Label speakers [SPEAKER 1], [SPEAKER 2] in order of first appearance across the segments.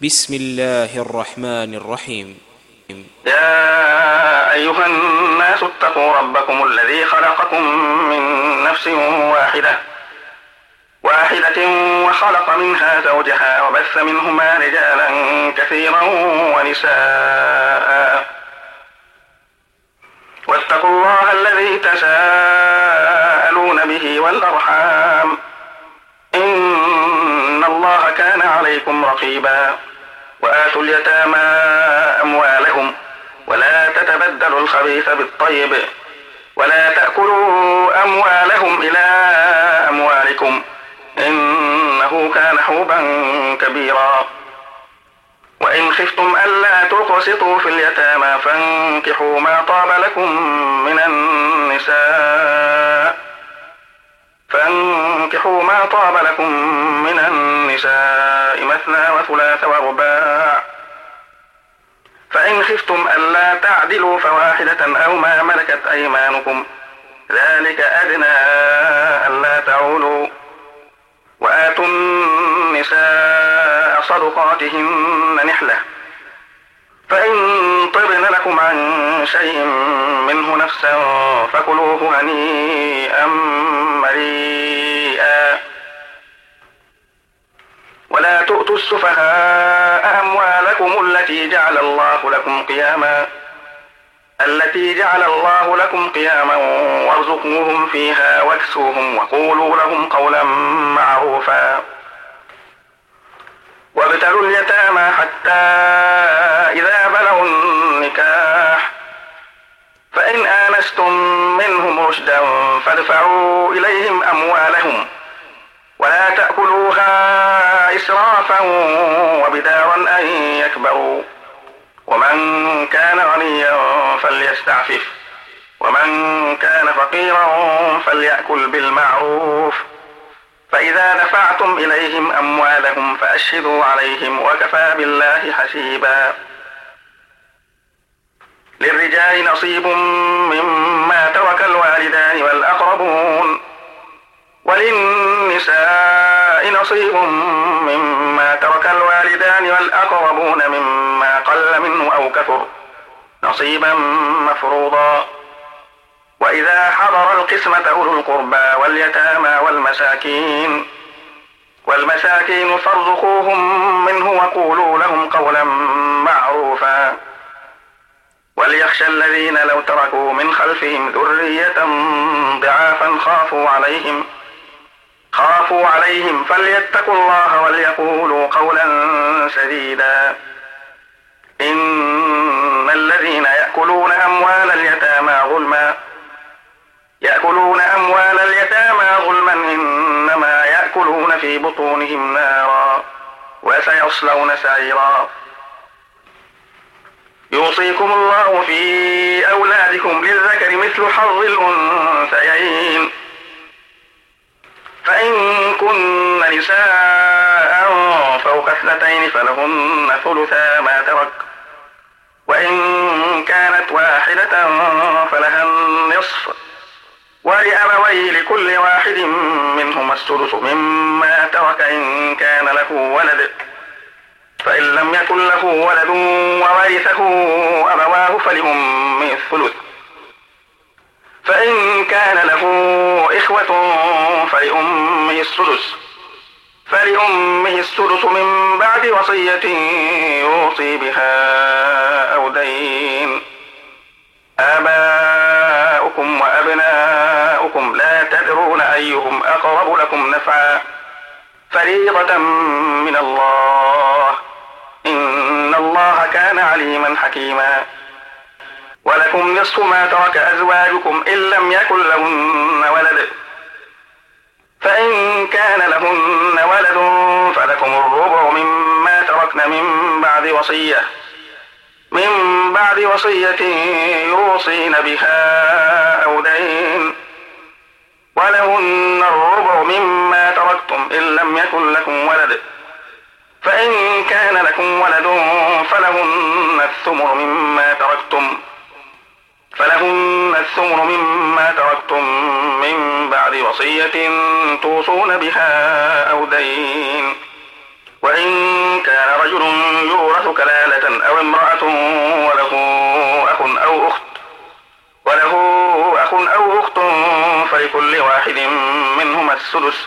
[SPEAKER 1] بسم الله الرحمن الرحيم.
[SPEAKER 2] يا أيها الناس اتقوا ربكم الذي خلقكم من نفس واحدة وخلق منها زوجها وبث منهما رجالا كثيرا ونساء واتقوا الله الذي تساءلون به والأرحام إن الله كان عليكم رقيبا. وآتوا اليتامى أموالهم ولا تتبدلوا الخبيث بالطيب ولا تأكلوا أموالهم إلى أموالكم إنه كان حوبا كبيرا. وإن خفتم ألا تقسطوا في اليتامى فانكحوا ما طاب لكم من النساء مثنى وثلاث ورباع. فإن خفتم ألا تعدلوا فواحدة أو ما ملكت أيمانكم ذلك أدنى ألا تعولوا. وآتوا النساء صدقاتهن نحلة فإن طبن لكم عن شيء منه نفسا فكلوه هنيئا مريئا. ولا تؤتوا السفهاء أموالكم التي جعل الله لكم قياما وارزقوهم فيها واكسوهم وقولوا لهم قولا معروفا. وابتلوا اليتامى حتى إذا بلغوا النكاح فإن آنستم منهم رشدا فادفعوا إليهم أموالهم ولا تأكلوها إسرافا وبدارا أن يكبروا. ومن كان غنيا فليستعفف ومن كان فقيرا فليأكل بالمعروف. فإذا دفعتم إليهم أموالهم فأشهدوا عليهم وكفى بالله حسيبا. للرجال نصيب مما ترك الوالدان والأقربون وللنساء نصيب مما ترك الوالدان والأقربون مما قل منه أو كثر نصيبا مفروضا. وإذا حضر القسمة أولو القربى واليتامى والمساكين فارزقوهم منه وقولوا لهم قولا معروفا. وليخشى الذين لو تركوا من خلفهم ذرية ضعافا خافوا عليهم فليتقوا الله وليقولوا قولا سديدا. إن الذين يأكلون أموال اليتامى ظلما إنما يأكلون في بطونهم نارا وسيصلون سعيرا. يوصيكم الله في أولادكم للذكر مثل حظ الأنثيين فإن كن نساء فوق 2 فلهن ثلثا ما ترك وإن كانت واحدة فلها النصف ولأبويه لكل واحد منهما السدس مما ترك إن كان له ولد فإن لم يكن له ولد وورثه أبواه فلأمه الثلث فإن كان له إخوة فلأمه السدس من بعد وصية يوصي بها أو دين. آباؤكم وأبناؤكم لا تدرون أيهم أقرب لكم نفعا فريضة من الله إن الله كان عليما حكيما. ولكم نصف ما ترك أزواجكم إن لم يكن لهن ولد فإن كان لهن ولد فلكم الربع مما تركن من بعد وصية يوصين بها أو دين. ولهن الربع مما تركتم إن لم يكن لكم ولد فإن كان لكم ولد فلهن الثمن مما تركتم من بعد وصية توصون بها أو دين. وإن كان رجل كلالة أو امرأة وله أخ أو أخت فلكل واحد منهما السدس،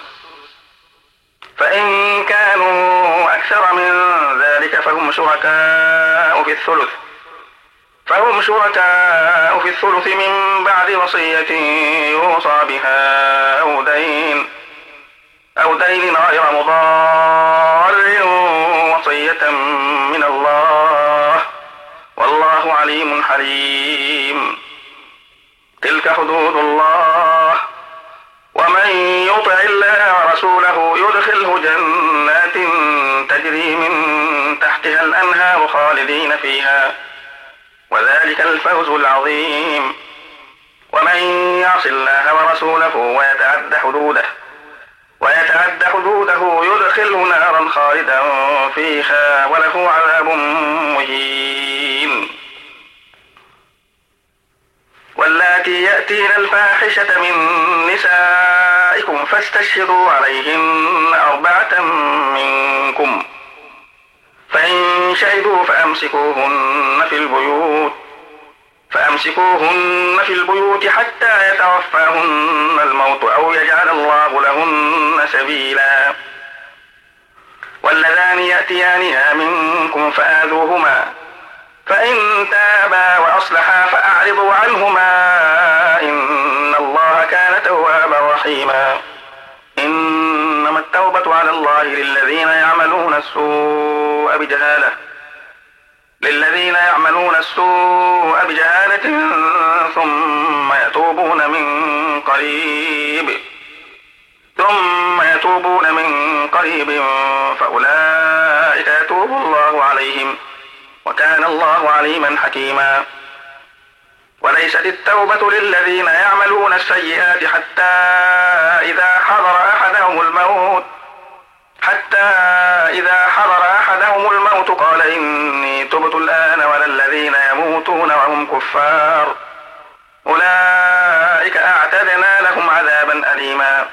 [SPEAKER 2] فإن كانوا أكثر من ذلك فهم شركاء في الثلث من بعد وصية يوصى بها أو دين غير مضار، وصية من الله والله عليم حليم. تلك حدود الله، ومن يطع الله ورسوله يدخله جنات تجري من تحتها الأنهار خالدين فيها، وذلك الفوز العظيم. ومن يعص الله ورسوله ويتعد حدوده يدخله نارا خالدا فيها وله عذاب مهين. واللاتي يأتين الفاحشة من نسائكم فاستشهدوا عليهن 4 منكم، فإن شهدوا فأمسكوهن في البيوت حتى يتوفاهن الموت أو يجعل الله لهن سبيلا. واللذان يأتيانها منكم فآذوهما، فإن تابا وأصلحا فأعرضوا عنهما إن الله كان توابا رحيما. إنما التوبة على الله للذين يعملون السوء بجهالة ثم يتوبون من قريب فأولئك يتوب الله عليهم، وكان الله عليما حكيما. وليست التوبة للذين يعملون السيئات حتى إذا حضر أحدهم الموت قال إني تبت الآن، ولا الذين يموتون وهم كفار أولئك أعتدنا لهم عذابا أليما.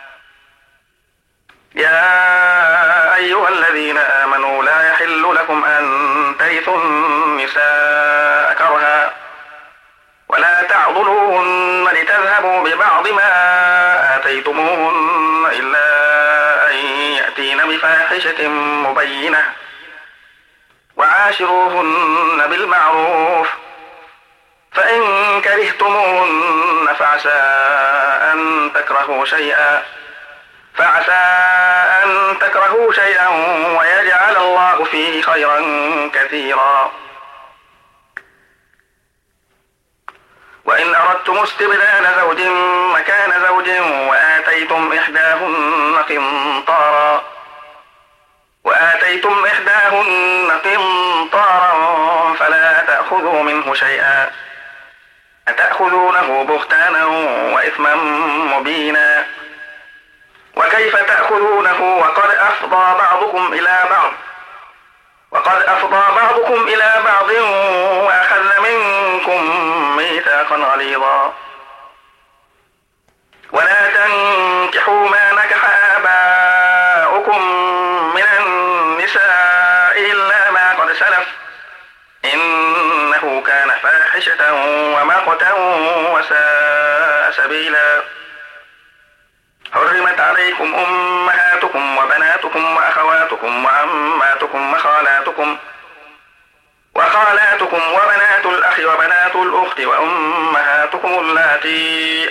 [SPEAKER 2] يا أيها الذين آمنوا لا يحل لكم أن ترثوا النساء كرها ولا تعضلوهن لتذهبوا ببعض ما آتيتموهن إلا أن يأتين بفاحشة مبينة، وعاشروهن بالمعروف، فإن كرهتموهن فعسى أن تكرهوا شيئا ويجعل الله فيه خيرا كثيرا. وإن أردتم استبدال زوج مكان زوج وآتيتم إحداهن قنطارا فلا تأخذوا منه شيئا، أتأخذونه بهتانا وإثما مبينا. وكيف تأخذونه وقد أفضى بعضكم إلى بعض وأخذ منكم ميثاقا غليظا. ولا تنكحوا ما نكح آباؤكم من النساء إلا ما قد سلف، إنه كان فاحشة ومقتا وساء سبيلا. حرمت عليكم أمهاتكم وبناتكم وأخواتكم وعماتكم وخالاتكم وبنات الأخ وبنات الأخت وأمهاتكم اللاتي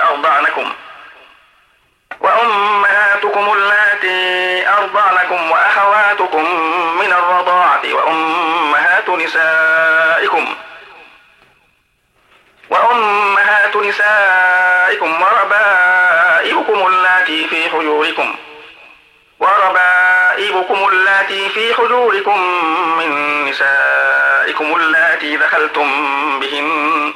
[SPEAKER 2] أرضعنكم وأخواتكم من الرضاعة وأمهات نسائكم وربائبكم اللاتي في حجوركم من نسائكم اللاتي دخلتم بهن،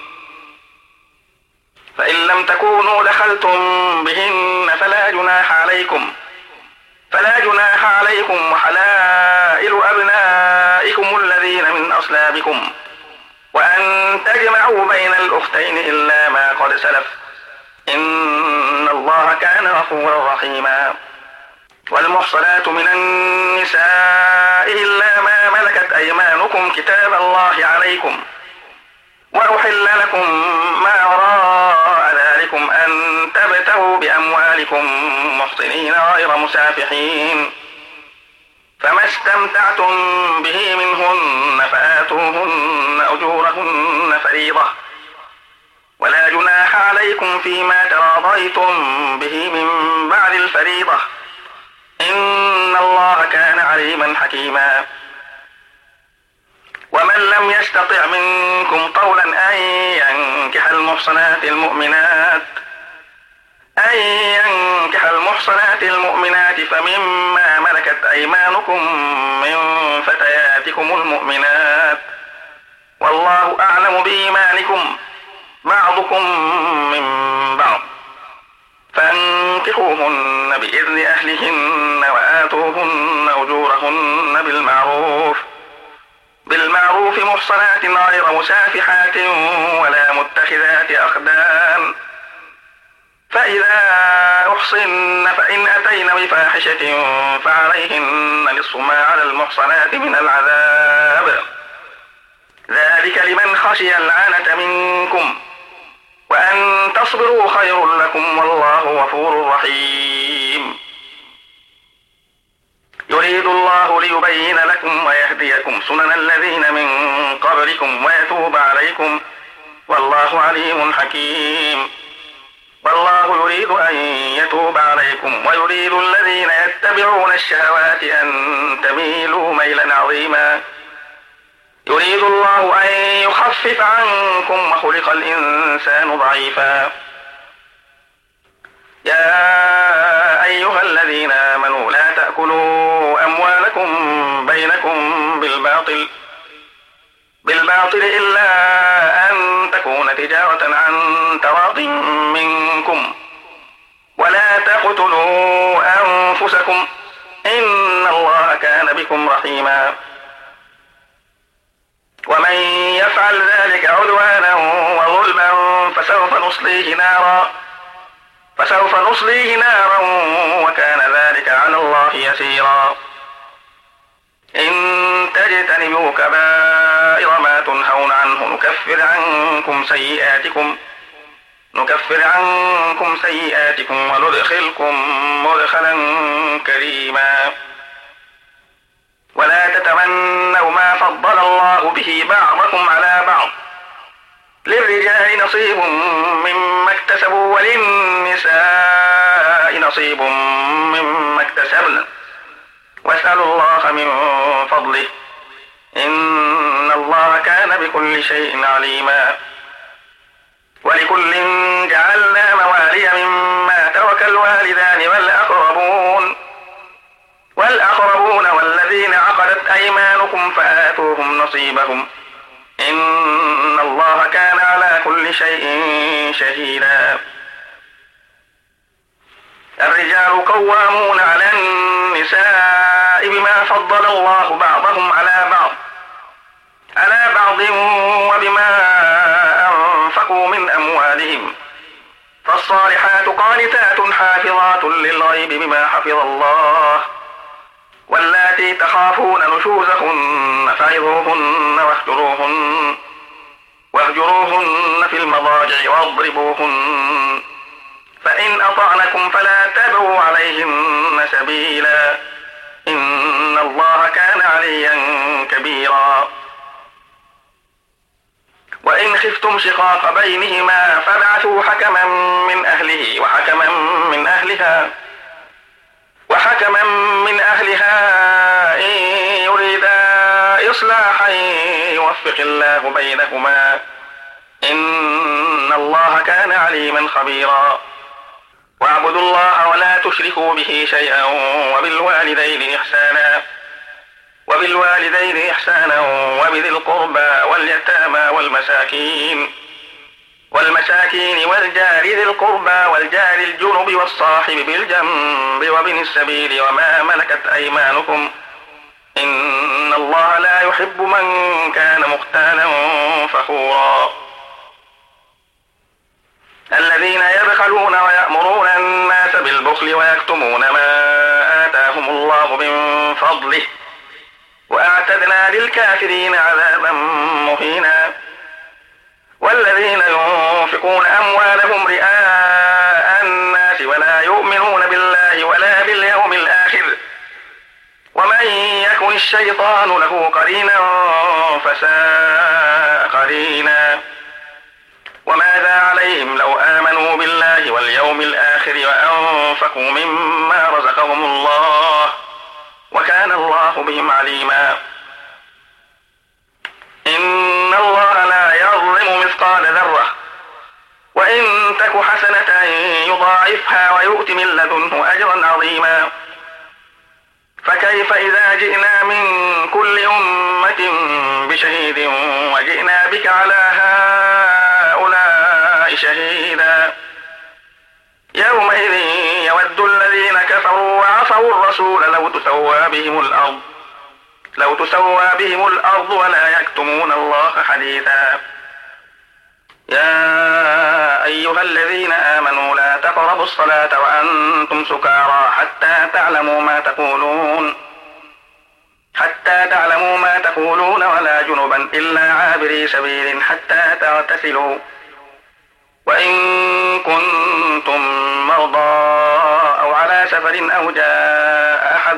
[SPEAKER 2] فإن لم تكونوا دخلتم بهن فلا جناح عليكم وحلائل أبنائكم الذين من أصلابكم، وأن تجمعوا بين الأختين إلا ما قد سلف، إن الله كان غفورا رحيما. والمحصنات من النساء إلا ما ملكت أيمانكم كتاب الله عليكم وأحل لكم ما وراء ذلكم أن تبتغوا بأموالكم محصنين غير مسافحين، فما استمتعتم به منهن فآتوهن أجورهن فريضة، ولا جناح عليكم فيما تراضيتم به من بعد الفريضة، إن الله كان عليما حكيما. ومن لم يستطع منكم طولا أن ينكح المحصنات المؤمنات فمما ملكت أيمانكم من فتياتكم المؤمنات، والله أعلم بإيمانكم بعضكم من بعض، فانكحوهن بإذن أهلهن وآتوهن أجورهن بالمعروف محصنات غير مسافحات ولا متخذات أخدان، فإذا أحصن فإن أتين بفاحشة فعليهن نصف ما على المحصنات من العذاب، ذلك لمن خشي العنة منكم، وأن تصبروا خير لكم والله غفور رحيم. يريد الله ليبين لكم ويهديكم سنن الذين من قبلكم ويتوب عليكم، والله عليم حكيم. والله يريد أن يتوب عليكم ويريد الذين يتبعون الشهوات أن تميلوا ميلا عظيما. يريد الله أن يخفف عنكم وخلق الإنسان ضعيفا. يا أيها الذين آمنوا لا تأكلوا أموالكم بينكم بالباطل إلا أن تكون تجارة عن تراض منكم، ولا تقتلوا أنفسكم إن الله كان بكم رحيما. ومن يفعل ذلك عدوانا وظلما فسوف نصليه نارا وكان ذلك على الله يسيرا. إن تجتنبوا كبائر ما تنهون عنه نكفر عنكم سيئاتكم وندخلكم مدخلا كريما. ولا تتمنوا ما فضل الله به بعضكم على بعض، للرجال نصيب مما اكتسبوا وللنساء نصيب مما اكتسبن، واسألوا الله من فضله إن الله كان بكل شيء عليما. ولكل جعلنا موالي مما ترك الوالدان والأقربون والذين عقدت أيمانكم فآتوهم نصيبهم إن الله كان على كل شيء شهيدا. الرجال قوامون على النساء بما فضل الله بعضهم على بعض وبما أنفقوا من أموالهم، فالصالحات قانتات حافظات للغيب بما حفظ الله، واللاتي تخافون نشوزهن فعظوهن واهجروهن في المضاجع واضربوهن، فإن أطعنكم فلا تبغوا عليهن سبيلا إن الله كان عليا كبيرا. وإن خفتم شقاق بينهما فابعثوا حكما من أهله وحكما من أهلها إن يريدا إصلاحا يوفق الله بينهما إن الله كان عليما خبيرا. واعبدوا الله ولا تشركوا به شيئا وبالوالدين إحسانا وبذي القربى واليتامى والمساكين والجار ذي القربى والجار الجنب والصاحب بالجنب وابن السبيل وما ملكت أيمانكم إن الله لا يحب من كان مختالا فخورا. الذين يبخلون ويأمرون الناس بالبخل ويكتمون ما آتاهم الله من فضله وأعتدنا للكافرين عذابا مهينا. والذين ينفقون أموالهم رئاء الناس ولا يؤمنون بالله ولا باليوم الآخر ومن يكن الشيطان له قرينا فساء قرينا. وماذا عليهم لو آمنوا بالله واليوم الآخر وأنفقوا مما رزقهم الله وكان الله بهم عليما. إن الله لا يظلم مثقال ذرة وإن تك حسنة يضاعفها ويؤت من لدنه أجرا عظيما. فكيف إذا جئنا من كل أمة بشهيد وجئنا بك على هؤلاء شهيدا. يومئذ يود الذين كفروا وعصوا الرسول لو تسوى بهم الأرض ولا يكتمون الله حديثا. يا أيها الذين آمنوا لا تقربوا الصلاة وأنتم سكارى حتى تعلموا ما تقولون ولا جنبا إلا عابري سبيل حتى تغتسلوا. وإن كنتم مرضى أو على سفر أو جاء أحد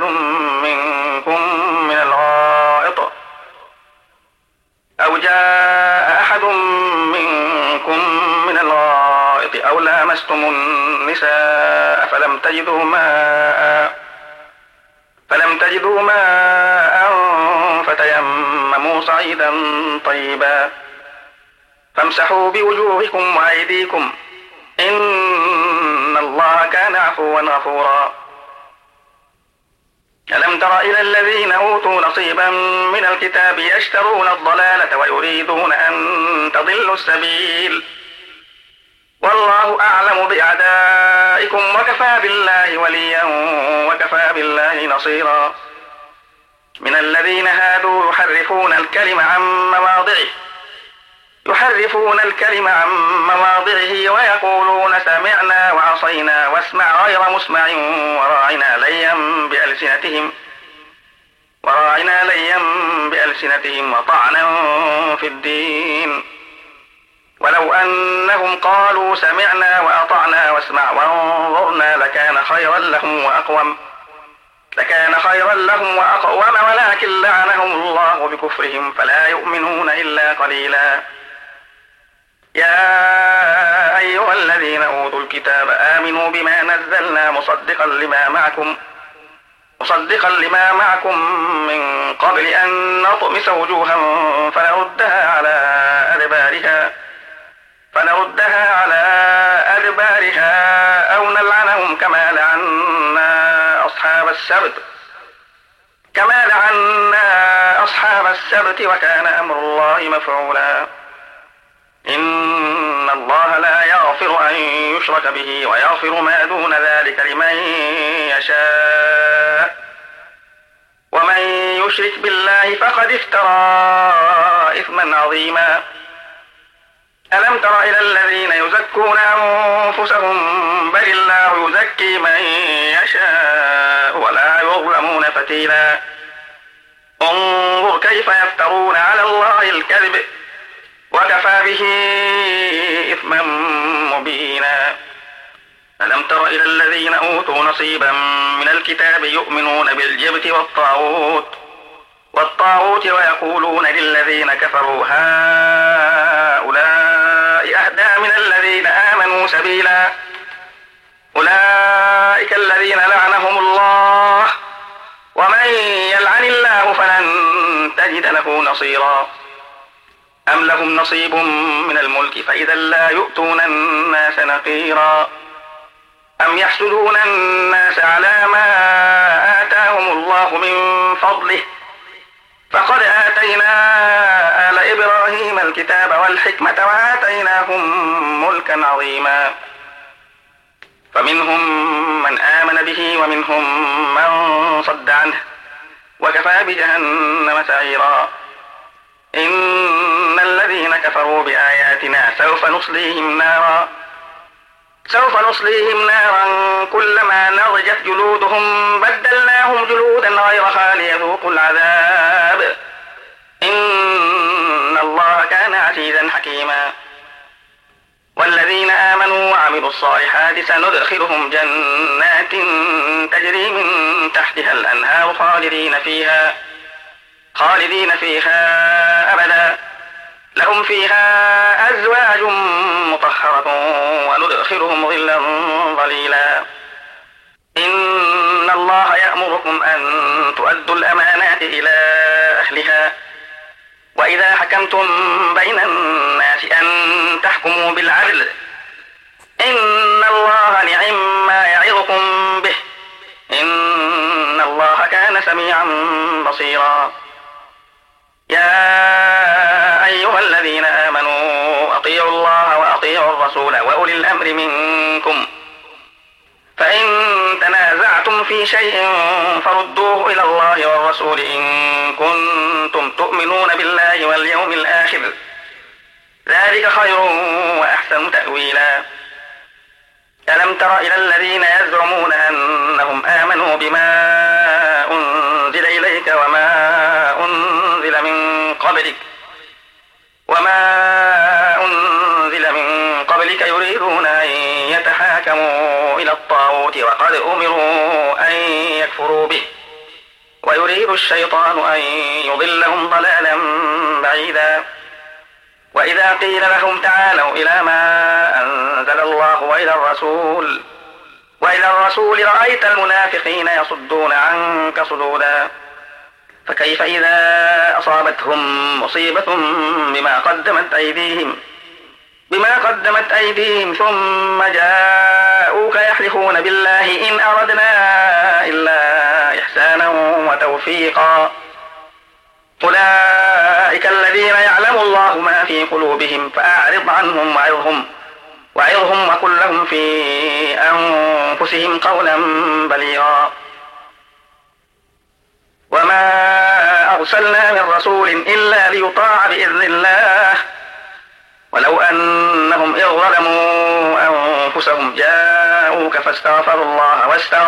[SPEAKER 2] منكم من الغائط أو لامستم النساء فلم تجدوا ماء فتيمموا صعيدا طيبا فامسحوا بوجوهكم وأيديكم إن الله كان عفوا غفورا. ألم تر إلى الذين أوتوا نصيبا من الكتاب يشترون الضلالة ويريدون أن تضلوا السبيل والله أعلم بأعدائكم وكفى بالله وليا وكفى بالله نصيرا. من الذين هادوا يحرفون الكلم عن مواضعه ويقولون سمعنا وعصينا واسمع غير مسمع وراعنا ليا بألسنتهم وطعنا في الدين. ولو أنهم قالوا سمعنا وأطعنا واسمع وانظرنا لكان خيرا لهم وأقوم ولكن لعنهم الله بكفرهم فلا يؤمنون إلا قليلا. يا أيها الذين أوتوا الكتاب آمنوا بما نزلنا مصدقا لما معكم من قبل أن نطمس وجوها فنردها على أدبارها أو نلعنهم كما لعنا أصحاب السبت وكان أمر الله مفعولا. إن الله لا يغفر أن يشرك به ويغفر ما دون ذلك لمن يشاء ومن يشرك بالله فقد افترى إثما عظيما. ألم تر إلى الذين يزكون أنفسهم بل الله يزكي من يشاء ولا يظلمون فتيلا. انظر كيف يفترون على الله الكذب وكفى به إثما مبينا. ألم تر إلى الذين أوتوا نصيبا من الكتاب يؤمنون بالجبت والطاغوت ويقولون للذين كفروا هؤلاء أهدى من الذين آمنوا سبيلا. أولئك الذين لعنهم الله ومن يلعن الله فلن تجد له نصيرا. أم لهم نصيب من الملك فإذا لا يؤتون الناس نقيرا. أم يحسدون الناس على ما آتاهم الله من فضله فقد آتينا آل إبراهيم الكتاب والحكمة وآتيناهم ملكا عظيما. فمنهم من آمن به ومنهم من صد عنه وكفى بجهنم سعيرا. إن الذين كفروا بآياتنا سوف نصليهم سوف نصليهم نارا كلما نضجت جلودهم بدلناهم جلودا غيرها ليذوقوا العذاب إن الله كان عزيزا حكيما. والذين آمنوا وعملوا الصالحات سندخلهم جنات تجري من تحتها الأنهار خالدين فيها أبدا لهم فيها أزواج مطهرة وندخلهم ظلا ظليلا. إن الله يأمركم أن تؤدوا الأمانات إلى أهلها وإذا حكمتم بين الناس أن تحكموا بالعدل إن الله نعم ما يعظكم به إن الله كان سميعا بصيرا. يا أيها الذين آمنوا أطيعوا الله وأطيعوا الرسول وأولي الأمر منكم فإن تنازعتم في شيء فردوه إلى الله والرسول إن كنتم تؤمنون بالله واليوم الآخر ذلك خير وأحسن تأويلا. ألم تر إلى الذين يزعمون أنهم آمنوا بما أنزل إليك وما أنزل من قبلك يريدون أن يتحاكموا إلى الطاغوت وقد أمروا أن يكفروا به ويريد الشيطان أن يضلهم ضلالا بعيدا. وإذا قيل لهم تعالوا إلى ما أنزل الله وإلى الرسول رأيت المنافقين يصدون عنك صدودا. فكيف إذا أصابتهم مصيبة بما قدمت أيديهم ثم جاءوك يحلفون بالله إن أردنا إلا إحسانا وتوفيقا أولئك الذين يعلم الله ما في قلوبهم فأعرض عنهم وعظهم وقل لهم في أنفسهم قولا بليغا. وما أرسلنا من رسول إلا ليطاع بإذن الله ولو أنهم إذ ظلموا أنفسهم جاءوك فاستغفروا الله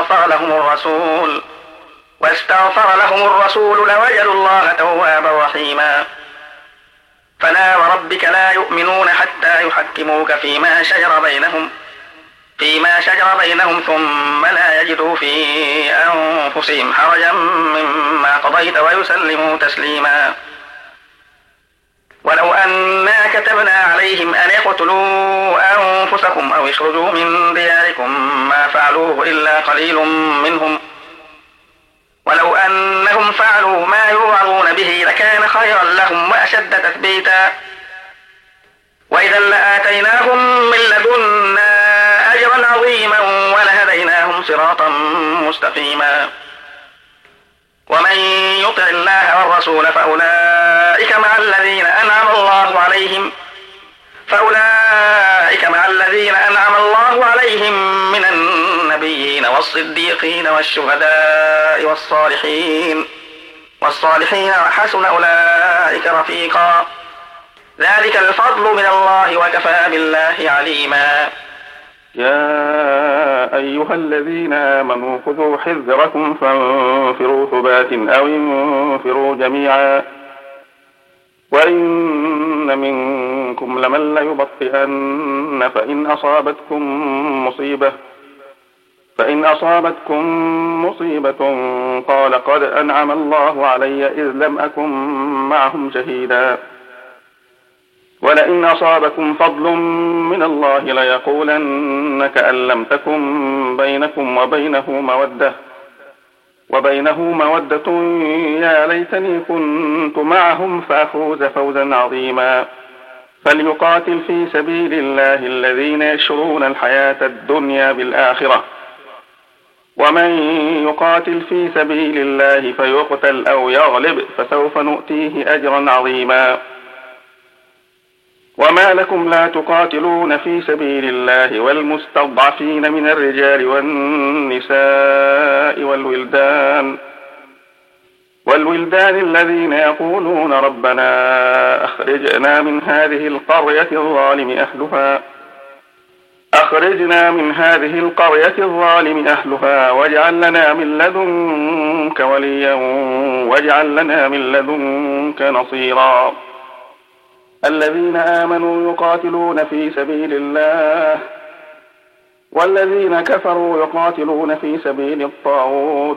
[SPEAKER 2] واستغفر لهم الرسول لوجدوا الله توابا رحيما. فلا وربك لا يؤمنون حتى يحكموك فيما شجر بينهم ثم لا يجدوا في أنفسهم حرجا مما قضيت ويسلموا تسليما. ولو أنا كتبنا عليهم أن يقتلوا أنفسكم أو يخرجوا من دياركم ما فعلوه إلا قليل منهم ولو أنهم فعلوا ما يوعظون به لكان خيرا لهم وأشد تثبيتا وإذا لآتيناهم من لدنا أجرا عظيما ولهديناهم صراطا مستقيما. ومن يطع الله والرسول فأولئك مع الذين أنعم الله عليهم من النبيين والصديقين والشهداء والصالحين وحسن أولئك رفيقا. ذلك الفضل من الله وكفى بالله عليما.
[SPEAKER 3] يا أيها الذين آمنوا خذوا حذركم فانفروا ثبات أو انفروا جميعا وإن منكم لمن ليبطئن فإن أصابتكم مصيبة قال قد أنعم الله علي إذ لم أكن معهم شهيدا ولئن أصابكم فضل من الله ليقولن كأن لم تكن بينكم وبينه مودة يا ليتني كنت معهم فأفوز فوزا عظيما. فليقاتل في سبيل الله الذين يشرون الحياة الدنيا بالآخرة ومن يقاتل في سبيل الله فيقتل أو يغلب فسوف نؤتيه أجرا عظيما. وما لكم لا تقاتلون في سبيل الله والمستضعفين من الرجال والنساء والولدان الذين يقولون ربنا أخرجنا من هذه القرية أخرجنا من هذه القرية الظالم أهلها واجعل لنا من لدنك وليا واجعل لنا من لدنك نصيرا. الذين آمنوا يقاتلون في سبيل الله والذين كفروا يقاتلون في سبيل الطاغوت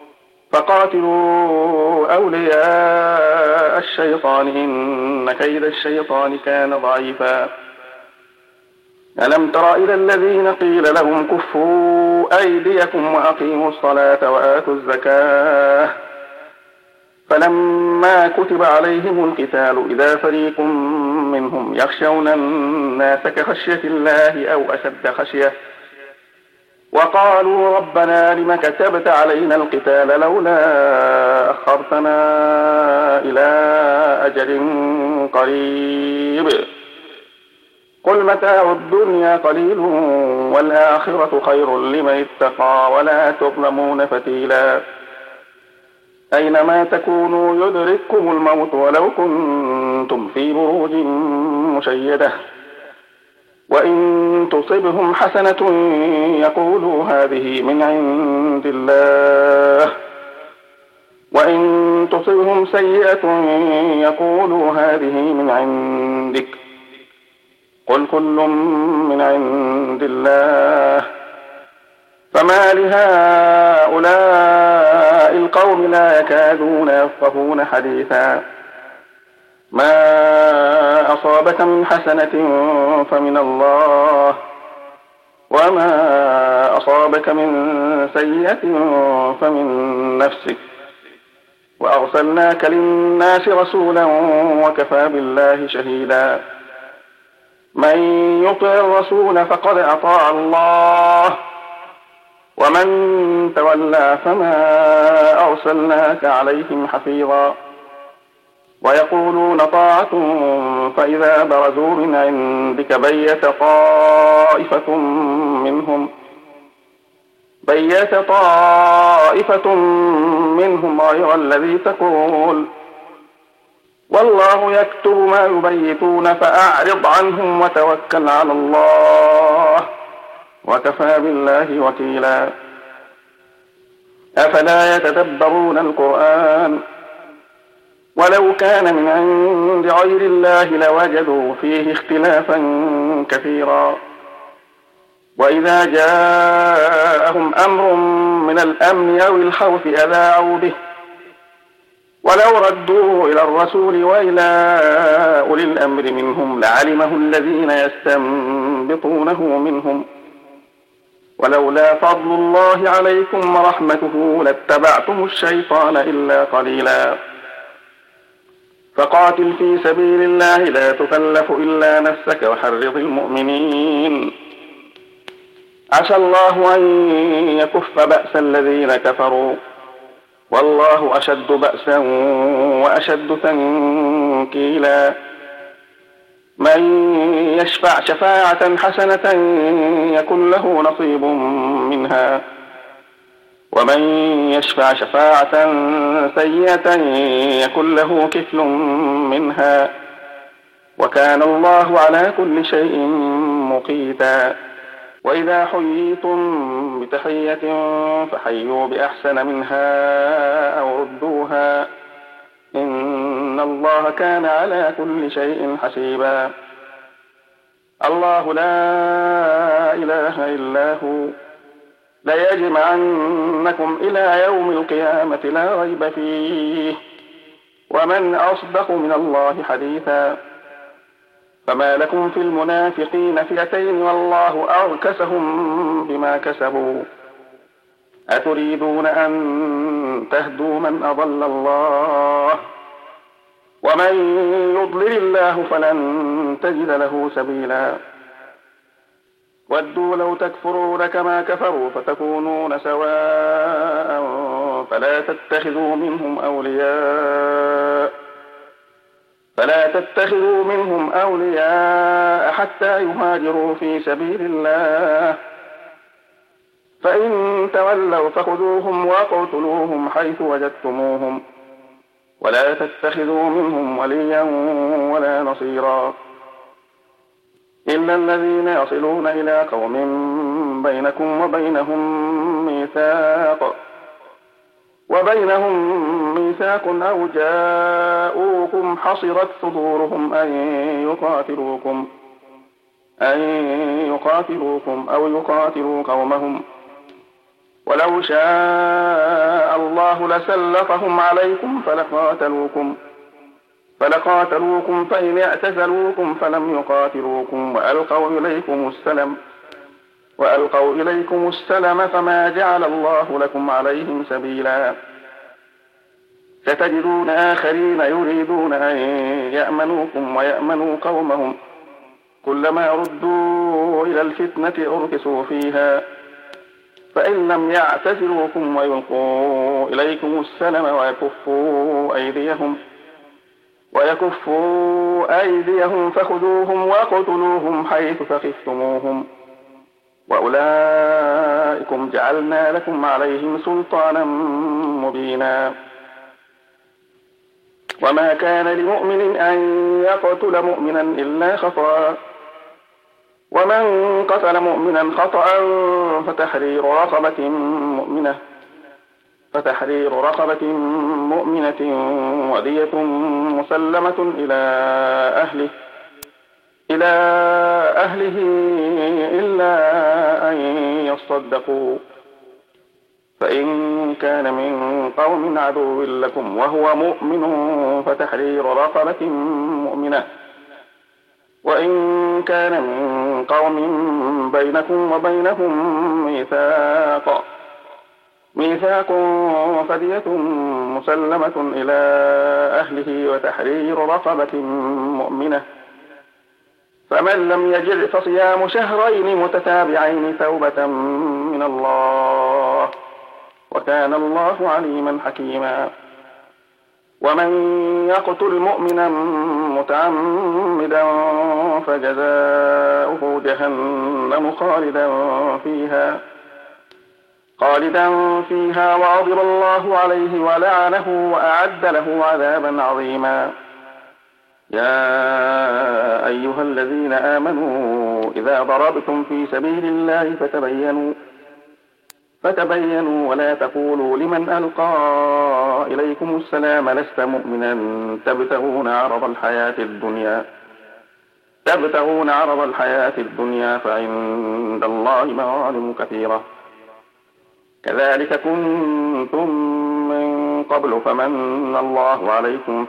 [SPEAKER 3] فقاتلوا أولياء الشيطان إن كيد الشيطان كان ضعيفا. ألم تر إلى الذين قيل لهم كفوا أيديكم وأقيموا الصلاة وآتوا الزكاة فلما كتب عليهم القتال إذا فريق منهم يخشون الناس كخشية الله أو أشد خشية وقالوا ربنا لم كتبت علينا القتال لولا أخرتنا إلى أجل قريب قل متاع الدنيا قليل والآخرة خير لمن اتقى ولا تظلمون فتيلا. أينما تكونوا يدرككم الموت ولو كنتم في بروج مشيدة وإن تصبهم حسنة يقولوا هذه من عند الله وإن تصبهم سيئة يقولوا هذه من عندك قل كل من عند الله فما لهؤلاء القوم لا يكادون يفقهون حديثا. ما أصابك من حسنة فمن الله وما أصابك من سيئة فمن نفسك وأرسلناك للناس رسولا وكفى بالله شهيدا. من يطع الرسول فقد أطاع الله ومن تولى فما أرسلناك عليهم حفيظا. ويقولون طاعة فإذا برزوا من عندك بيت طائفة منهم غير الذي تقول والله يكتب ما يبيتون فأعرض عنهم وتوكل على الله وكفى بالله وكيلا. أفلا يتدبرون القرآن ولو كان من عند غير الله لوجدوا فيه اختلافا كثيرا. وإذا جاءهم أمر من الأمن أو الخوف أذاعوا به ولو ردوه إلى الرسول وإلى أولي الأمر منهم لعلمه الذين يستنبطونه منهم ولولا فضل الله عليكم ورحمته لاتبعتم الشيطان إلا قليلا. فقاتل في سبيل الله لا تكلف إلا نفسك وحرض المؤمنين عسى الله أن يكف بأس الذين كفروا والله أشد بأسا وأشد تنكيلا. من يشفع شفاعة حسنة يكن له نصيب منها ومن يشفع شفاعة سيئة يكن له كفل منها وكان الله على كل شيء مقيتا. وإذا حييتم بتحية فحيوا بأحسن منها أو ردوها إن الله كان على كل شيء حسيبا. الله لا إله إلا هو ليجمعنكم إلى يوم القيامة لا ريب فيه ومن أصدق من الله حديثا. فما لكم في المنافقين فئتين والله أركسهم بما كسبوا أتريدون أن تهدوا من أضل الله ومن يضلل الله فلن تجد له سبيلا. ودوا لو تكفرون كما كفروا فتكونون سواء فلا تتخذوا منهم أولياء حتى يهاجروا في سبيل الله فإن تولوا فخذوهم واقتلوهم حيث وجدتموهم ولا تتخذوا منهم وليا ولا نصيرا. إلا الذين يصلون إلى قوم بينكم وبينهم ميثاق أو جاءوكم حصرت صدورهم أن يقاتلوكم أو يقاتلوا قومهم، ولو شاء الله لسلطهم عليكم فلقاتلوكم فإن اعتزلوكم فلم يقاتلوكم وألقوا إليكم السلم فما جعل الله لكم عليهم سبيلا. ستجدون آخرين يريدون أن يأمنوكم ويأمنوا قومهم، كلما ردوا إلى الفتنة أركسوا فيها، فإن لم يعتزلوكم ويلقوا إليكم السلم ويكفوا أيديهم فخذوهم وقتلوهم حيث ثقفتموهم، وأولئكم جعلنا لكم عليهم سلطانا مبينا. وما كان لمؤمن أن يقتل مؤمنا إلا خطأ، ومن قتل مؤمنا خطأ فتحرير رقبة مؤمنة ودية مسلمة إلى أهله إلا أن يصدقوا، فإن كان من قوم عدو لكم وهو مؤمن فتحرير رقبة مؤمنة، وإن كان من قوم بينكم وبينهم ميثاق فدية مسلمة إلى أهله وتحرير رقبة مؤمنة، فمن لم يجد فصيام شهرين متتابعين توبة من الله، وكان الله عليما حكيما. ومن يقتل مؤمنا متعمدا فجزاؤه جهنم خالدا فيها وغضب الله عليه ولعنه وأعد له عذابا عظيما. يا أيها الذين آمنوا إذا ضربتم في سبيل الله فتبينوا ولا تقولوا لمن ألقى إليكم السلام لست مؤمنا تبتغون عرض الحياة الدنيا فعند الله مغانم كثيرة، كذلك كنتم من قبل فمن الله عليكم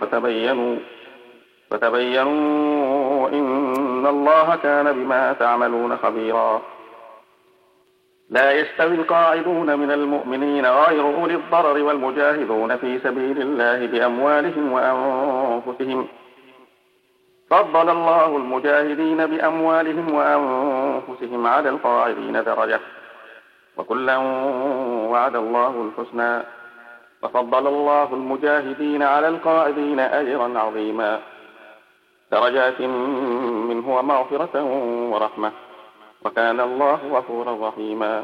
[SPEAKER 3] فتبينوا إن الله كان بما تعملون خبيرا. لا يستوي القاعدون من المؤمنين غير أولي الضرر والمجاهدون في سبيل الله بأموالهم وأنفسهم، فضل الله المجاهدين بأموالهم وأنفسهم على القاعدين درجة، وكلا وعد الله الحسنى، وفضل الله المجاهدين على القاعدين أجرا عظيما، درجات منه ومغفرة ورحمة، وكان الله غفورا رحيما.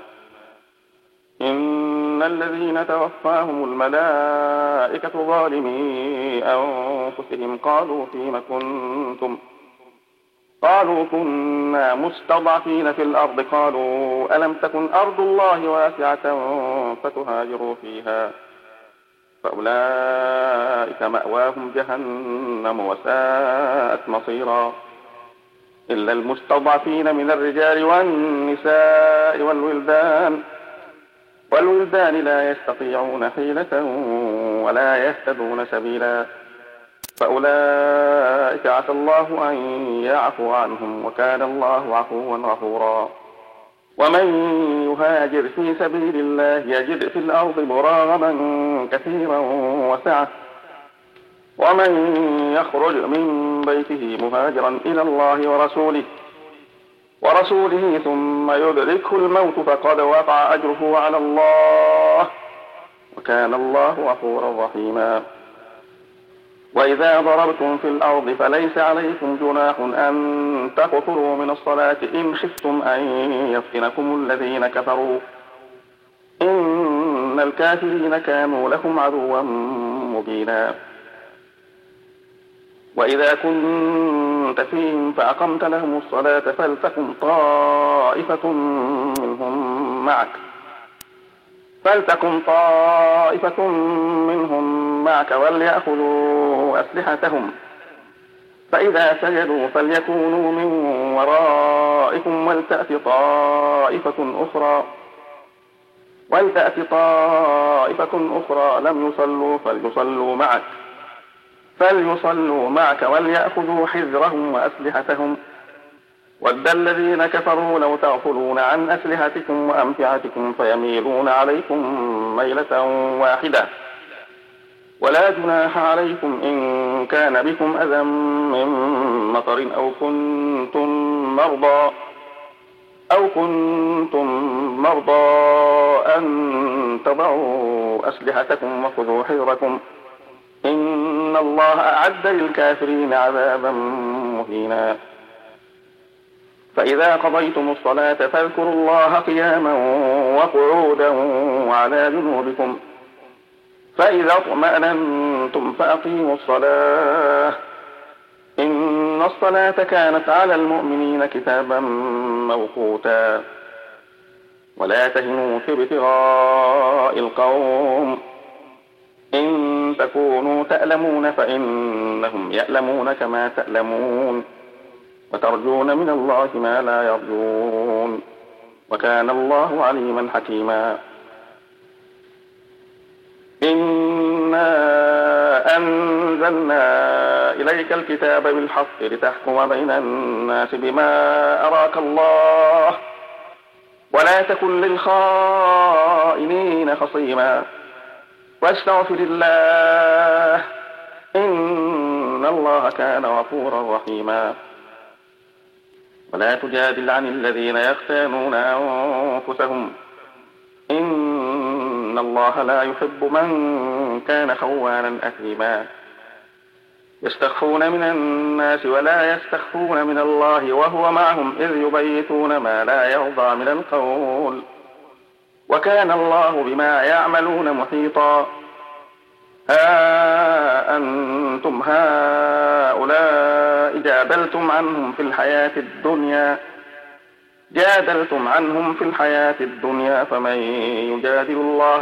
[SPEAKER 3] إن الذين توفاهم الملائكة ظالمي أنفسهم قالوا فيم كنتم؟ قالوا كنا مستضعفين في الأرض، قالوا ألم تكن أرض الله واسعة فتهاجروا فيها، فأولئك مأواهم جهنم وساءت مصيرا، إلا المستضعفين من الرجال والنساء والولدان لا يستطيعون حيلة ولا يهتدون سبيلا، فأولئك عسى الله أن يعفو عنهم، وكان الله عفوا غفورا. ومن يهاجر في سبيل الله يجد في الأرض مراغما كثيرا وسعة، ومن يخرج من بيته مهاجرا إلى الله ورسوله ثم يدركه الموت فقد وقع أجره على الله، وكان الله غفورا رحيما. وإذا ضربتم في الأرض فليس عليكم جناح أن تقصروا من الصلاة إن خفتم أن يفتنكم الذين كفروا، إن الكافرين كانوا لكم عدوا مبينا. وإذا كنت فيهم فأقمت لهم الصلاة فلتقم طائفة منهم معك وليأخذوا أسلحتهم، فإذا سجدوا فليكونوا من ورائكم ولتأت طائفة أخرى لم يصلوا فليصلوا معك وليأخذوا حذرهم وأسلحتهم. ود الذين كفروا لو تغفلون عن أسلحتكم وأمتعتكم فيميلون عليكم ميلة واحدة. ولا جناح عليكم إن كان بكم أذى من مطر أو كنتم مرضى أن تضعوا أسلحتكم وخذوا حذركم، إن الله أعد للكافرين عذابا مهينا. فإذا قضيتم الصلاة فاذكروا الله قياما وقعودا وعلى جنوبكم، فإذا اطمأننتم فأقيموا الصلاة، إن الصلاة كانت على المؤمنين كتابا موقوتا. ولا تهنوا في ابتغاء القوم، إن تكونوا تألمون فإنهم يألمون كما تألمون، وترجون من الله ما لا يرجون، وكان الله عليما حكيما. إنا أنزلنا إليك الكتاب بالحق لتحكم بين الناس بما أراك الله، ولا تكن للخائنين خصيما، واستغفر الله إن الله كان غفورا رحيما. ولا تجادل عن الذين يختانون أنفسهم، إن الله لا يحب من كان خوانا أثيما. يستخفون من الناس ولا يستخفون من الله وهو معهم إذ يبيتون ما لا يرضى من القول، وكان الله بما يعملون محيطا. ها أنتم هؤلاء جادلتم عنهم في الحياة الدنيا فمن يجادل الله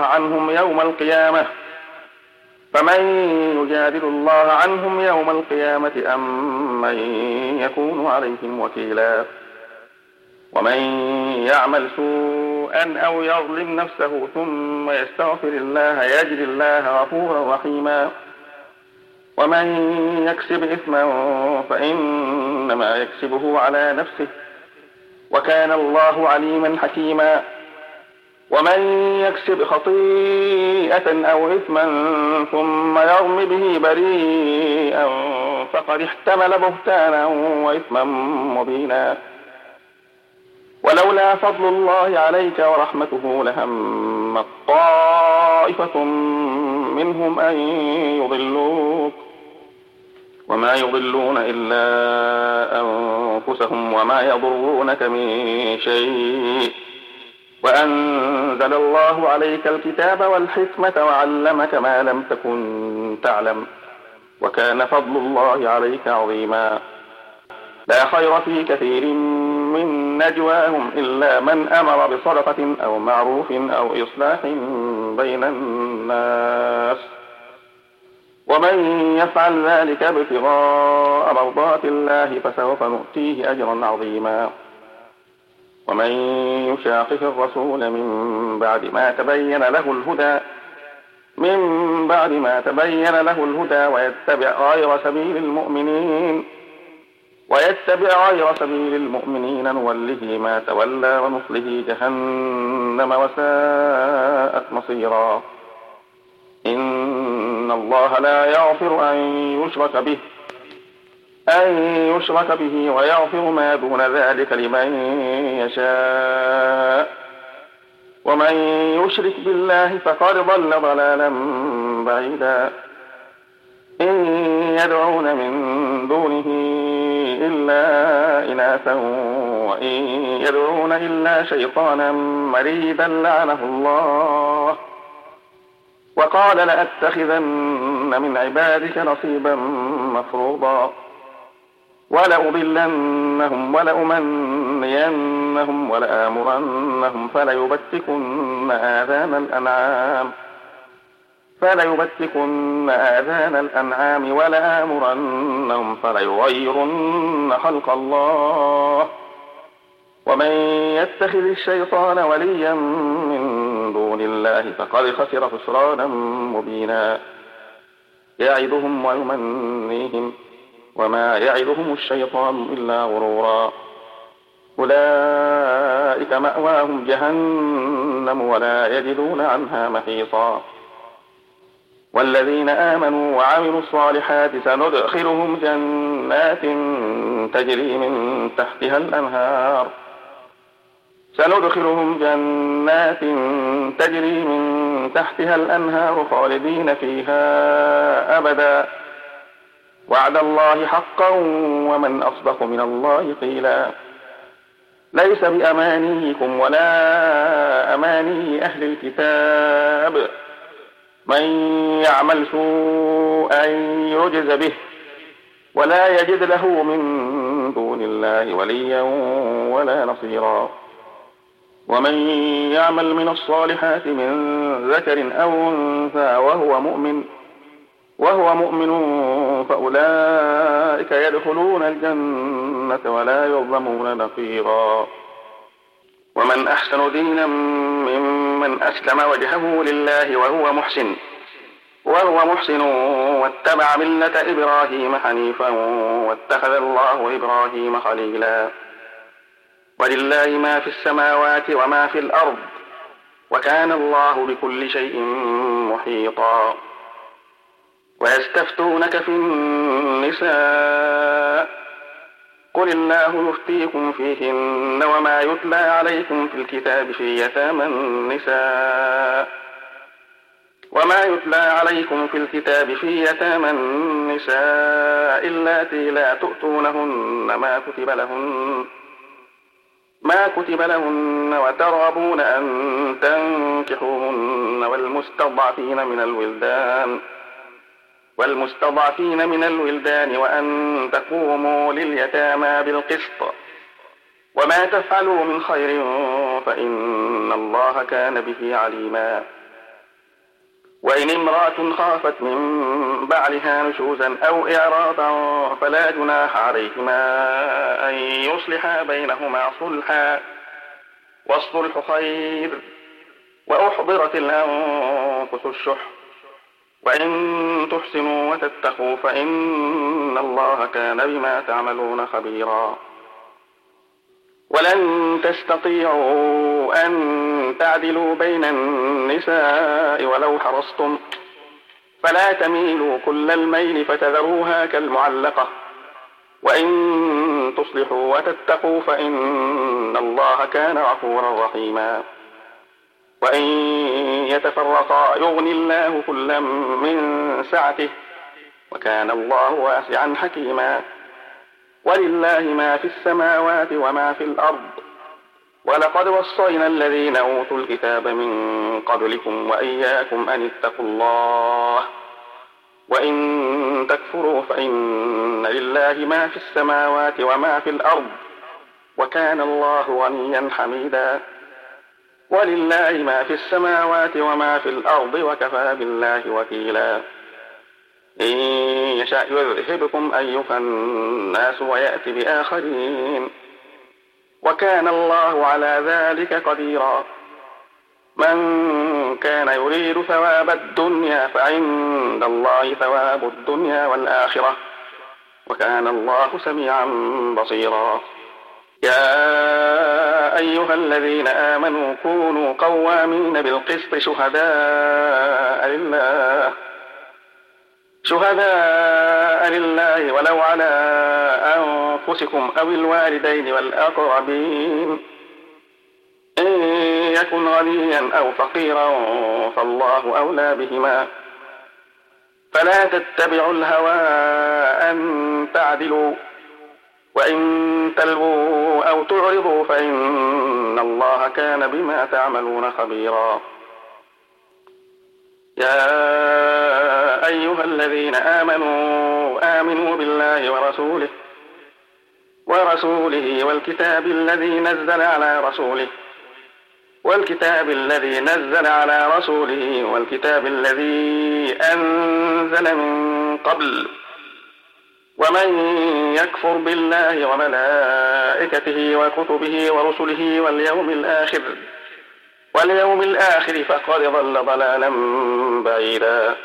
[SPEAKER 3] عنهم يوم القيامة أم من يكون عليهم وكيلا. ومن يعمل سوءا أو يظلم نفسه ثم يستغفر الله يجد الله غفورا رحيما. ومن يكسب إثما فإنما يكسبه على نفسه، وكان الله عليما حكيما. ومن يكسب خطيئة أو إثما ثم يرم به بريئا فقد احتمل بهتانا وإثما مبينا. ولولا فضل الله عليك ورحمته لهم طائفة منهم أن يضلوك، وما يضلون إلا أنفسهم وما يضرونك من شيء، وأنزل الله عليك الكتاب والحكمة وعلمك ما لم تكن تعلم، وكان فضل الله عليك عظيما. لا خير في كثير من نجواهم إلا من أمر بصدقة أو معروف أو إصلاح بين الناس، ومن يفعل ذلك ابتغاء مرضات الله فسوف نؤتيه أجرا عظيما. ومن يشاقق الرسول من بعد ما تبين له الهدى ويتبع غير سبيل المؤمنين نوله ما تولى ونصله جهنم وساءت مصيرا. إن الله لا يغفر أن يشرك به ويغفر ما دون ذلك لمن يشاء، ومن يشرك بالله فقد ضل ضلالا بعيدا. إن يدعون من دونه إلا إناثا وإن يدعون إلا شيطانا مريدا لعنه الله وقال لأتخذن من عبادك نصيبا مفروضا ولأضلنهم ولأمنينهم ولآمرنهم فليبتكن آذان الأنعام ولآمرنهم فليغيرن خلق الله ومن يتخذ الشيطان وليا من دون الله فقد خسر خسرانا مبينا يعدهم ويمنيهم وما يعدهم الشيطان إلا غرورا أولئك مأواهم جهنم ولا يجدون عنها محيصا والذين آمنوا وعملوا الصالحات سندخلهم جنات تجري من تحتها الأنهار خالدين فيها أبدا وعد الله حقا ومن أصدق من الله قيلا ليس بأمانيكم ولا أماني أهل الكتاب من يعمل سوءا يجز به ولا يجد له من دون الله وليا ولا نصيرا ومن يعمل من الصالحات من ذكر أو أنثى وهو مؤمن فأولئك يدخلون الجنة ولا يظلمون نقيرا ومن أحسن دينا ممن أسلم وجهه لله وهو محسن واتبع ملة إبراهيم حنيفا واتخذ الله إبراهيم خليلا ولله ما في السماوات وما في الأرض وكان الله بكل شيء محيطا ويستفتونك في النساء قل الله يفتيكم فيهن وما يتلى عليكم في الكتاب في يتامى النساء اللاتي لا تؤتونهن ما كتب لهن وترغبون أن تنكحوهن والمستضعفين من الولدان وأن تقوموا لليتامى بالقسط وما تفعلوا من خير فإن الله كان به عليما وإن امرأة خافت من بعلها نشوزا أو إعراضا فلا جناح عليهما أن يصلحا بينهما صلحا والصلح خير وأحضرت الأنفس الشح وإن تحسنوا وتتقوا فإن الله كان بما تعملون خبيرا ولن تستطيعوا أن تعدلوا بين النساء ولو حرصتم فلا تميلوا كل الميل فتذروها كالمعلقة وإن تصلحوا وتتقوا فإن الله كان غفورا رحيما وإن يتفرقا يغني الله كلا من سعته وكان الله واسعا حكيما ولله ما في السماوات وما في الأرض ولقد وصينا الذين أوتوا الكتاب من قبلكم وإياكم أن اتقوا الله وإن تكفروا فإن لله ما في السماوات وما في الأرض وكان الله غنيا حميدا ولله ما في السماوات وما في الأرض وكفى بالله وكيلا إن يشاء يذهبكم أيها الناس ويأتي بآخرين وكان الله على ذلك قديرا من كان يريد ثواب الدنيا فعند الله ثواب الدنيا والآخرة وكان الله سميعا بصيرا يا أيها الذين آمنوا كونوا قوامين بالقسط شهداء لله ولو على أنفسكم أو الوالدين والأقربين إن يكن غنيا أو فقيرا فالله أولى بهما فلا تتبعوا الهوى أن تعدلوا وإن تلووا أو تعرضوا فإن الله كان بما تعملون خبيرا يا أيها الذين آمنوا بالله ورسوله والكتاب الذي نزل على رسوله والكتاب الذي أنزل من قبل ومن يكفر بالله وملائكته وكتبه ورسله واليوم الآخر فقد ضل ضلالا بعيدا.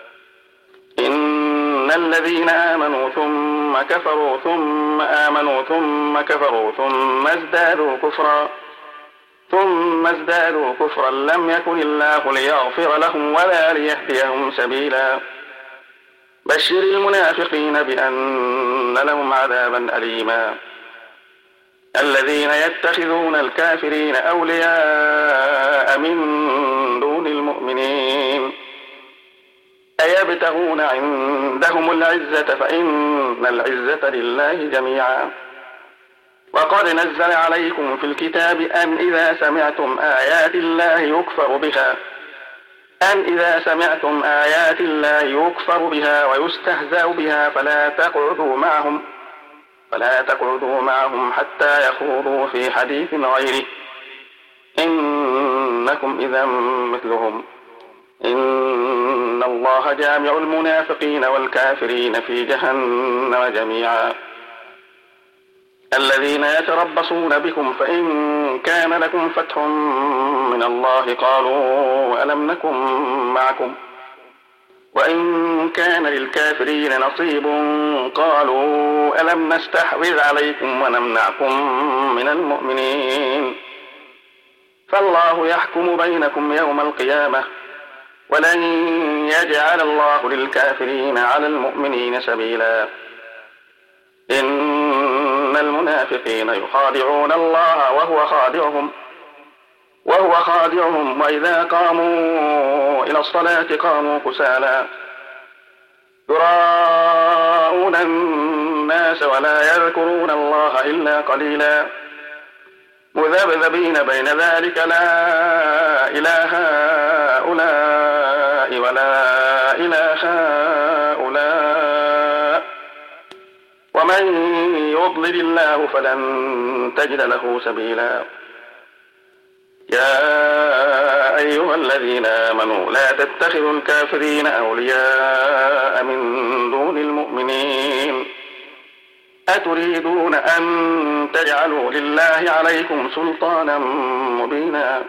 [SPEAKER 3] إن الذين آمنوا ثم كفروا ثم آمنوا ثم كفروا ثم ازدادوا كفرا لم يكن الله ليغفر لهم ولا ليهديهم سبيلا. بشر المنافقين بأن لهم عذابا أليما. الذين يتخذون الكافرين أولياء من دون المؤمنين أيبتغون عندهم العزة فإن العزة لله جميعا. وقد نزل عليكم في الكتاب أن إذا سمعتم آيات الله يكفر بها ويستهزأ بها فلا تقعدوا معهم حتى يخوضوا في حديث غيره إنكم إذا مثلهم. إن الله جامع المنافقين والكافرين في جهنم جميعا. الذين يتربصون بكم فإن كان لكم فتح من الله قالوا ألم نكن معكم وإن كان للكافرين نصيب قالوا ألم نستحوذ عليكم ونمنعكم من المؤمنين. فالله يحكم بينكم يوم القيامة ولن يجعل الله للكافرين على المؤمنين سبيلا. إن المنافقين يخادعون الله وهو خادعهم وإذا قاموا إلى الصلاة قاموا كسالى يراءون الناس ولا يذكرون الله إلا قليلا مذبذبين بين ذلك لا إله هؤلاء ولا إله هؤلاء ومن يضلل الله فلن تجد له سبيلا. يا أيها الذين آمنوا لا تتخذوا الكافرين أولياء من دون المؤمنين أتريدون أن تجعلوا لله عليكم سلطانا مبينا.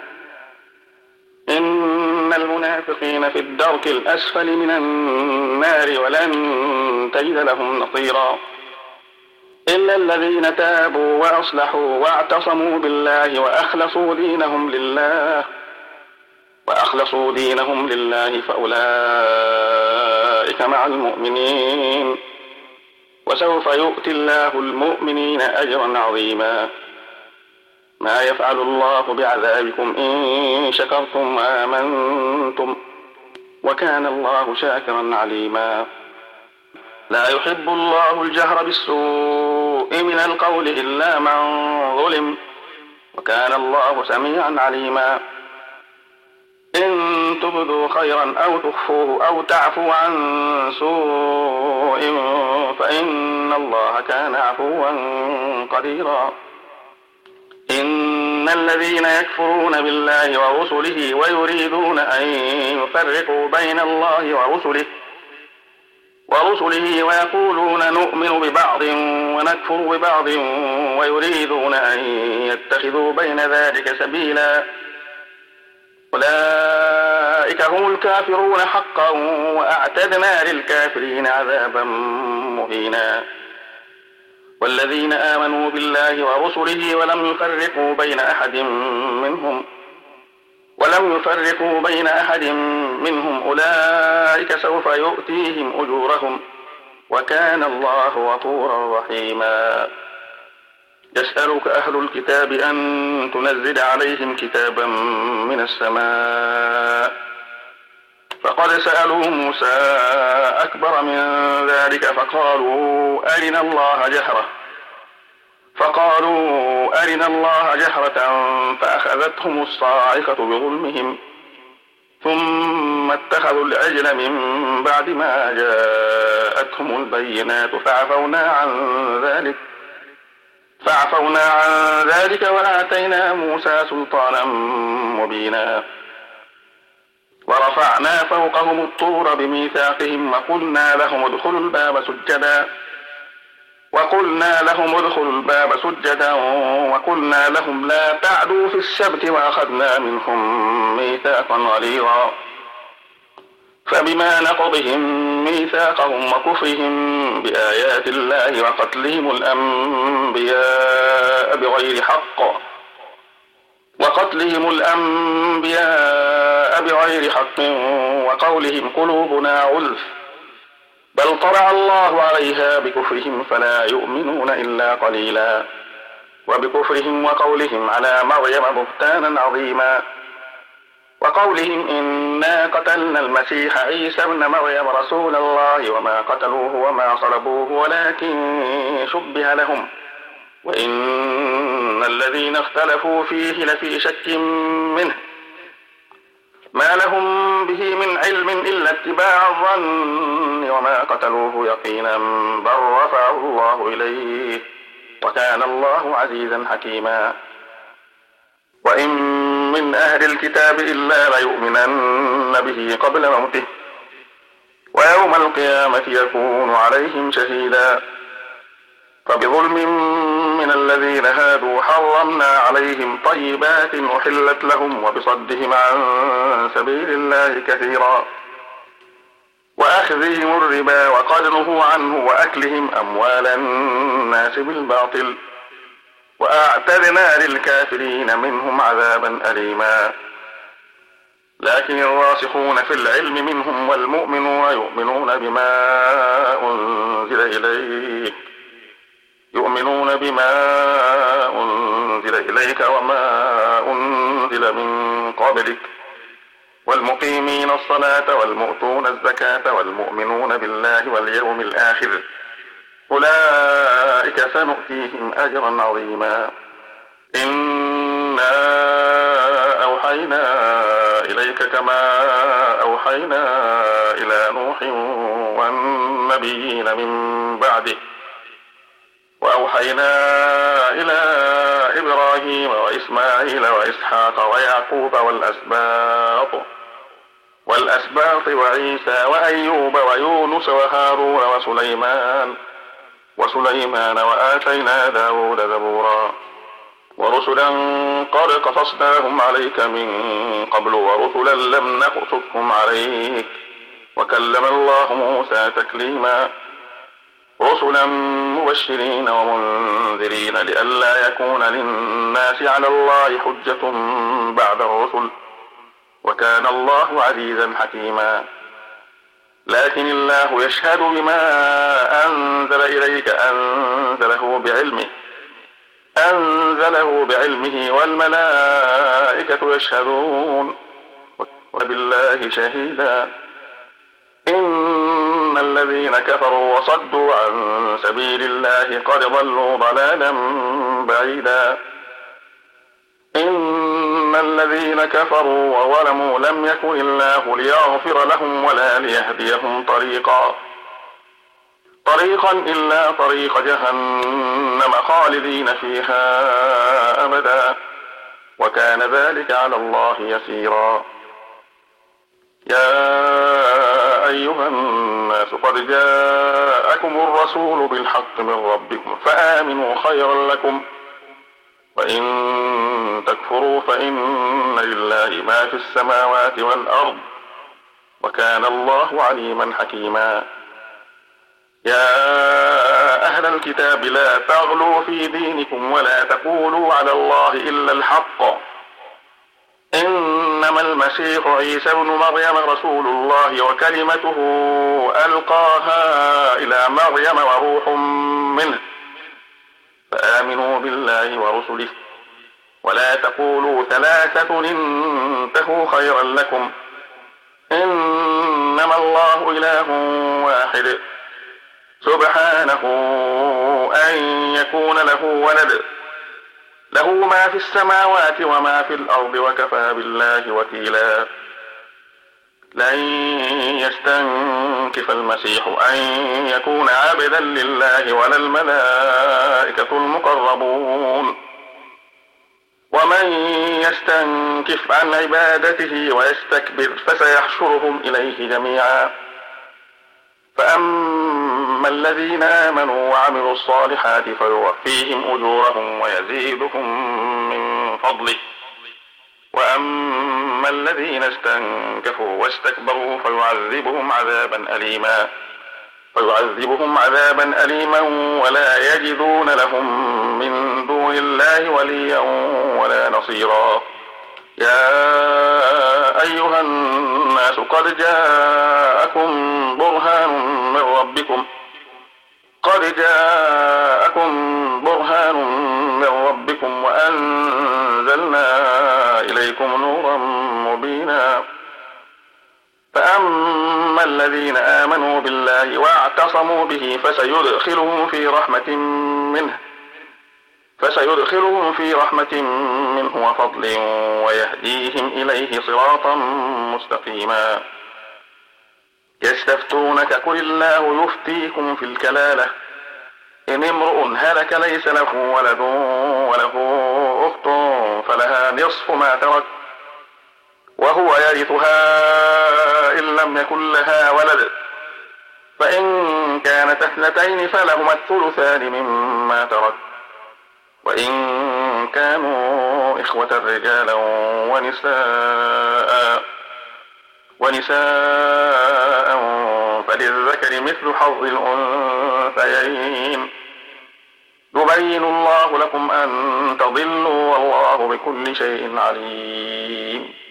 [SPEAKER 3] إن المنافقين في الدرك الأسفل من النار ولن تجد لهم نصيرا إلا الذين تابوا وأصلحوا واعتصموا بالله وأخلصوا دينهم لله فأولئك مع المؤمنين وسوف يؤتي الله المؤمنين أجرا عظيما. ما يفعل الله بعذابكم إن شكرتم وآمنتم وكان الله شاكرا عليما. لا يحب الله الجهر بالسوء من القول إلا من ظلم وكان الله سميعا عليما. إن تبدوا خيرا أو تخفوه أو تعفوا عن سوء فإن الله كان عفوا قديرا. إن الذين يكفرون بالله ورسله ويريدون أن يفرقوا بين الله ورسله ويقولون نؤمن ببعض ونكفر ببعض ويريدون أن يتخذوا بين ذلك سبيلا أولئك هم الكافرون حقا وأعتدنا للكافرين عذابا مهينا. والذين آمنوا بالله ورسله ولم يفرقوا بين أحد منهم أولئك سوف يؤتيهم أجورهم وكان الله غفورا رحيما. يسألك أهل الكتاب أن تنزل عليهم كتابا من السماء فقد سألوا موسى أكبر من ذلك فقالوا أرنا الله جهرة فأخذتهم الصاعقة بظلمهم ثم اتخذوا العجل من بعد ما جاءتهم البينات فعفونا عن ذلك وآتينا موسى سلطانا مبينا. ورفعنا فوقهم الطور بميثاقهم وقلنا لهم ادخلوا الباب سجدا وقلنا لهم لا تعدوا في السبت وأخذنا منهم ميثاقا غليظا. فبما نقضهم ميثاقهم وكفرهم بآيات الله وقتلهم الأنبياء بغير حق وقولهم قلوبنا غلف بل طبع الله عليها بكفرهم فلا يؤمنون إلا قليلا. وبكفرهم وقولهم على مريم بهتانا عظيما. وقولهم إنا قتلنا المسيح عيسى ابن مريم رسول الله وما قتلوه وما صلبوه ولكن شبه لهم وإن الذين اختلفوا فيه لفي شك منه ما لهم به من علم إلا اتباع الظن وما قتلوه يقينا بل رفعه الله إليه وكان الله عزيزا حكيما. وإن من أهل الكتاب إلا ليؤمنن به قبل موته ويوم القيامة يكون عليهم شهيدا. فبظلم من الذين هادوا حرمنا عليهم طيبات أحلت لهم وبصدهم عن سبيل الله كثيرا وأخذهم الربا وقد نهوا عنه وأكلهم أموال الناس بالباطل وأعتدنا للكافرين منهم عذابا أليما. لكن الراسخون في العلم منهم والمؤمنون يؤمنون بما أنزل إليك وما أنزل من قبلك والمقيمين الصلاة والمؤتون الزكاة والمؤمنون بالله واليوم الآخر أولئك سنؤتيهم أجرا عظيما. إنا أوحينا إليك كما أوحينا إلى نوح والنبيين من بعده وأوحينا إلى إبراهيم وإسماعيل وإسحاق ويعقوب والأسباط وعيسى وأيوب ويونس وهارون وسليمان وآتينا داود زبورا. ورسلا قد قصصناهم عليك من قبل ورسلا لم نقصصهم عليك وكلم الله موسى تكليما. رسلا مبشرين ومنذرين لئلا يكون للناس على الله حجة بعد الرسل وكان الله عزيزا حكيما. لكن الله يشهد بما أنزل إليك أنزله بعلمه والملائكة يشهدون وبالله شهيدا. إن الذين كفروا وصدوا عن سبيل الله قد ضلوا ضلالا بعيدا. إن الذين كفروا وظلموا لم يكن الله ليغفر لهم ولا ليهديهم طريقا إلا طريق جهنم خالدين فيها أبدا وكان ذلك على الله يسيرا. يا أيها الناس قد جاءكم الرسول بالحق من ربكم فآمنوا خيرا لكم وإن تكفروا فإن لله ما في السماوات والأرض وكان الله عليما حكيما. يا أهل الكتاب لا تغلوا في دينكم ولا تقولوا على الله إلا الحق إنما المسيح عيسى ابن مريم رسول الله وكلمته ألقاها إلى مريم وروح منه فآمنوا بالله ورسله ولا تقولوا ثلاثة انتهوا خيرا لكم إنما الله إله واحد سبحانه أن يكون له ولد له ما في السماوات وما في الأرض وكفى بالله وكيلا. لن يستنكف المسيح أن يكون عبدا لله ولا الملائكة المقربون، ومن يستنكف عن عبادته ويستكبر فسيحشرهم إليه جميعا. فأما الذين آمنوا وعملوا الصالحات فيوفيهم أجورهم ويزيدهم من فضله، وأما الذين استنكفوا واستكبروا فيعذبهم عذابا أليما ولا يجدون لهم من دون الله وليا ولا نصيرا. يا أيها الناس قد جاءكم برهان من ربكم وأنزلنا إليكم نورا مبينا. فأما الذين آمنوا بالله واعتصموا به فسيدخلهم في رحمة منه وفضل ويهديهم إليه صراطا مستقيما. يستفتونك قل الله يفتيكم في الكلالة، إن امرؤ هلك ليس له ولد وله أخت فلها نصف ما ترك وهو يرثها إن لم يكن لها ولد، فإن كانت اثنتين فلهما الثلثان مما ترك، وإن كانوا إخوة رجالا ونساء فللذكر مثل حظ الأنثيين. يبين الله لكم أن تضلوا والله بكل شيء عليم.